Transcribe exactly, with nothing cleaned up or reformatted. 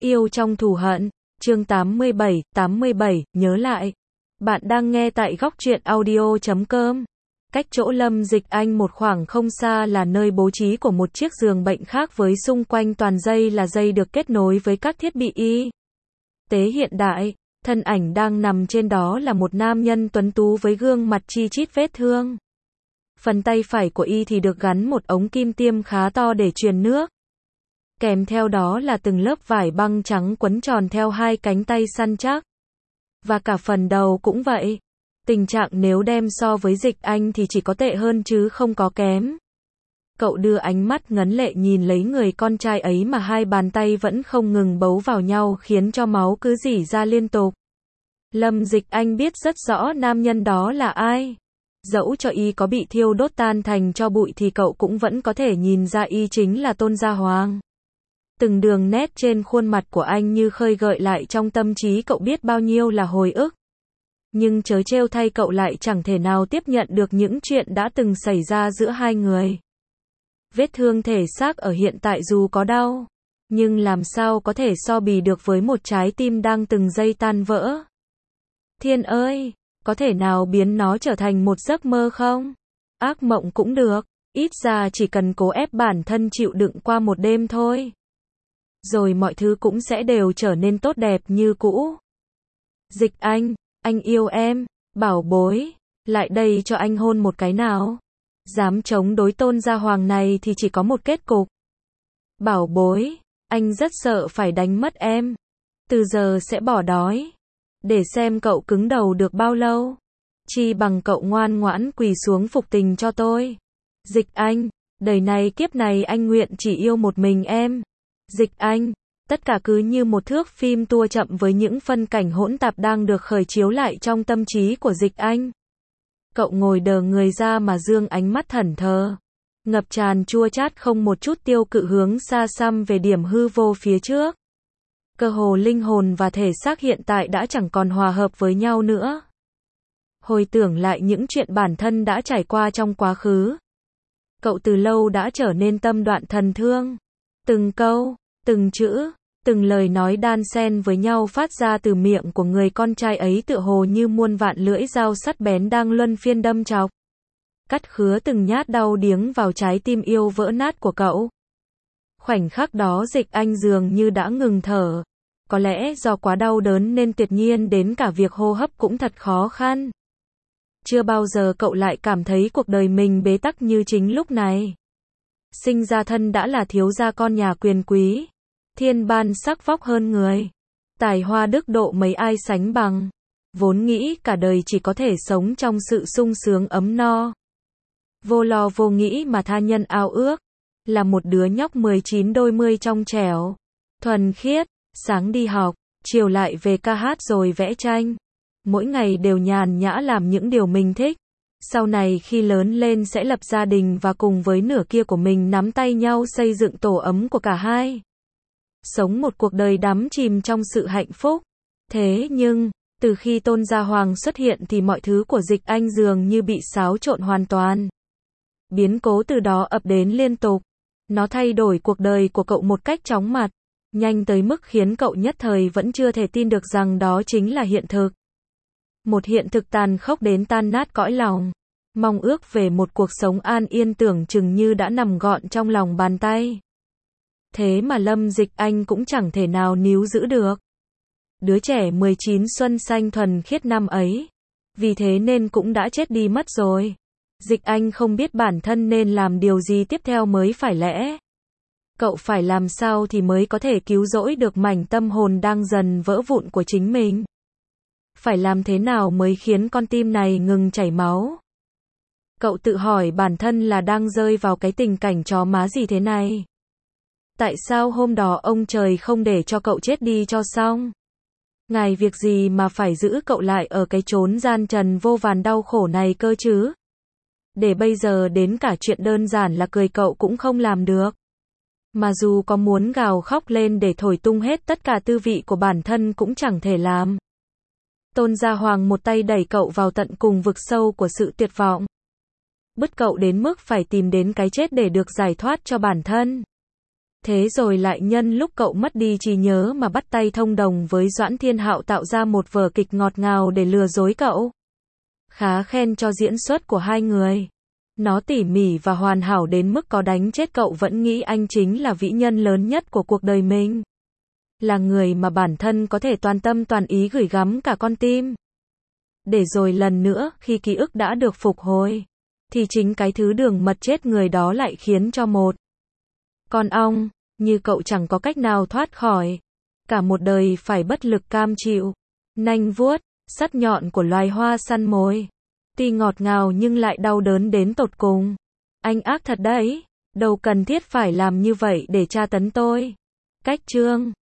Yêu trong thù hận, chương tám mươi bảy, tám mươi bảy, nhớ lại. Bạn đang nghe tại góc truyện audio chấm com. Cách chỗ Lâm Dịch Anh một khoảng không xa là nơi bố trí của một chiếc giường bệnh khác với xung quanh toàn dây là dây được kết nối với các thiết bị y tế hiện đại. Thân ảnh đang nằm trên đó là một nam nhân tuấn tú với gương mặt chi chít vết thương. Phần tay phải của y thì được gắn một ống kim tiêm khá to để truyền nước. Kèm theo đó là từng lớp vải băng trắng quấn tròn theo hai cánh tay săn chắc. Và cả phần đầu cũng vậy. Tình trạng nếu đem so với Dịch Anh thì chỉ có tệ hơn chứ không có kém. Cậu đưa ánh mắt ngấn lệ nhìn lấy người con trai ấy mà hai bàn tay vẫn không ngừng bấu vào nhau khiến cho máu cứ rỉ ra liên tục. Lâm Dịch Anh biết rất rõ nam nhân đó là ai. Dẫu cho y có bị thiêu đốt tan thành tro bụi thì cậu cũng vẫn có thể nhìn ra y chính là Tôn Gia Hoàng. Từng đường nét trên khuôn mặt của anh như khơi gợi lại trong tâm trí cậu biết bao nhiêu là hồi ức. Nhưng trớ trêu thay cậu lại chẳng thể nào tiếp nhận được những chuyện đã từng xảy ra giữa hai người. Vết thương thể xác ở hiện tại dù có đau, nhưng làm sao có thể so bì được với một trái tim đang từng giây tan vỡ. Thiên ơi, có thể nào biến nó trở thành một giấc mơ không? Ác mộng cũng được, ít ra chỉ cần cố ép bản thân chịu đựng qua một đêm thôi. Rồi mọi thứ cũng sẽ đều trở nên tốt đẹp như cũ. Dịch Anh, anh yêu em, bảo bối, lại đây cho anh hôn một cái nào. Dám chống đối Tôn Gia Hoàng này thì chỉ có một kết cục. Bảo bối, anh rất sợ phải đánh mất em. Từ giờ sẽ bỏ đói. Để xem cậu cứng đầu được bao lâu. Chi bằng cậu ngoan ngoãn quỳ xuống phục tình cho tôi. Dịch Anh, đời này kiếp này anh nguyện chỉ yêu một mình em. Dịch Anh, tất cả cứ như một thước phim tua chậm với những phân cảnh hỗn tạp đang được khởi chiếu lại trong tâm trí của Dịch Anh. Cậu ngồi đờ người ra mà dương ánh mắt thẫn thờ, ngập tràn chua chát không một chút tiêu cự hướng xa xăm về điểm hư vô phía trước. Cơ hồ linh hồn và thể xác hiện tại đã chẳng còn hòa hợp với nhau nữa. Hồi tưởng lại những chuyện bản thân đã trải qua trong quá khứ. Cậu từ lâu đã trở nên tâm đoạn thần thương. Từng câu, từng chữ, từng lời nói đan xen với nhau phát ra từ miệng của người con trai ấy tựa hồ như muôn vạn lưỡi dao sắt bén đang luân phiên đâm chọc. Cắt khứa từng nhát đau điếng vào trái tim yêu vỡ nát của cậu. Khoảnh khắc đó Dịch Anh dường như đã ngừng thở. Có lẽ do quá đau đớn nên tuyệt nhiên đến cả việc hô hấp cũng thật khó khăn. Chưa bao giờ cậu lại cảm thấy cuộc đời mình bế tắc như chính lúc này. Sinh ra thân đã là thiếu gia con nhà quyền quý. Thiên ban sắc vóc hơn người. Tài hoa đức độ mấy ai sánh bằng. Vốn nghĩ cả đời chỉ có thể sống trong sự sung sướng ấm no. Vô lo vô nghĩ mà tha nhân ao ước. Là một đứa nhóc mười chín đôi mươi trong trẻo. Thuần khiết, sáng đi học, chiều lại về ca hát rồi vẽ tranh. Mỗi ngày đều nhàn nhã làm những điều mình thích. Sau này khi lớn lên sẽ lập gia đình và cùng với nửa kia của mình nắm tay nhau xây dựng tổ ấm của cả hai. Sống một cuộc đời đắm chìm trong sự hạnh phúc. Thế nhưng, từ khi Tôn Gia Hoàng xuất hiện thì mọi thứ của Dịch Anh dường như bị xáo trộn hoàn toàn. Biến cố từ đó ập đến liên tục. Nó thay đổi cuộc đời của cậu một cách chóng mặt. Nhanh tới mức khiến cậu nhất thời vẫn chưa thể tin được rằng đó chính là hiện thực. Một hiện thực tàn khốc đến tan nát cõi lòng. Mong ước về một cuộc sống an yên tưởng chừng như đã nằm gọn trong lòng bàn tay. Thế mà Lâm Dịch Anh cũng chẳng thể nào níu giữ được. Đứa trẻ mười chín xuân xanh thuần khiết năm ấy. Vì thế nên cũng đã chết đi mất rồi. Dịch Anh không biết bản thân nên làm điều gì tiếp theo mới phải lẽ. Cậu phải làm sao thì mới có thể cứu rỗi được mảnh tâm hồn đang dần vỡ vụn của chính mình. Phải làm thế nào mới khiến con tim này ngừng chảy máu? Cậu tự hỏi bản thân là đang rơi vào cái tình cảnh chó má gì thế này? Tại sao hôm đó ông trời không để cho cậu chết đi cho xong? Ngài việc gì mà phải giữ cậu lại ở cái chốn gian trần vô vàn đau khổ này cơ chứ? Để bây giờ đến cả chuyện đơn giản là cười cậu cũng không làm được. Mà dù có muốn gào khóc lên để thổi tung hết tất cả tư vị của bản thân cũng chẳng thể làm. Tôn Gia Hoàng một tay đẩy cậu vào tận cùng vực sâu của sự tuyệt vọng. Bứt cậu đến mức phải tìm đến cái chết để được giải thoát cho bản thân. Thế rồi lại nhân lúc cậu mất đi trí nhớ mà bắt tay thông đồng với Doãn Thiên Hạo tạo ra một vở kịch ngọt ngào để lừa dối cậu. Khá khen cho diễn xuất của hai người. Nó tỉ mỉ và hoàn hảo đến mức có đánh chết cậu vẫn nghĩ anh chính là vĩ nhân lớn nhất của cuộc đời mình. Là người mà bản thân có thể toàn tâm toàn ý gửi gắm cả con tim. Để rồi lần nữa, khi ký ức đã được phục hồi, thì chính cái thứ đường mật chết người đó lại khiến cho một con ong, như cậu chẳng có cách nào thoát khỏi. Cả một đời phải bất lực cam chịu. Nanh vuốt, sắt nhọn của loài hoa săn mồi. Tuy ngọt ngào nhưng lại đau đớn đến tột cùng. Anh ác thật đấy. Đâu cần thiết phải làm như vậy để tra tấn tôi. Cách chương